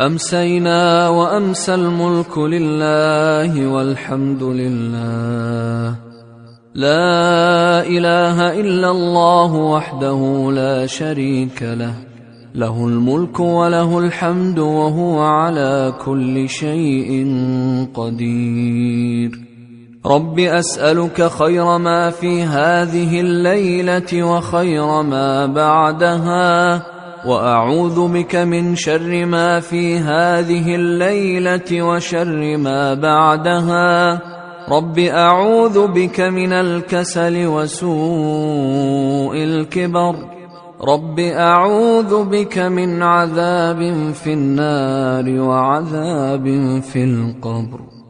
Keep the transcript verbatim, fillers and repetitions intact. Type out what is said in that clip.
أمسينا وأمسى الملك لله والحمد لله، لا إله إلا الله وحده لا شريك له، له الملك وله الحمد وهو على كل شيء قدير. رب أسألك خير ما في هذه الليلة وخير ما بعدها، وأعوذ بك من شر ما في هذه الليلة وشر ما بعدها. رب أعوذ بك من الكسل وسوء الكبر. رب أعوذ بك من عذاب في النار وعذاب في القبر.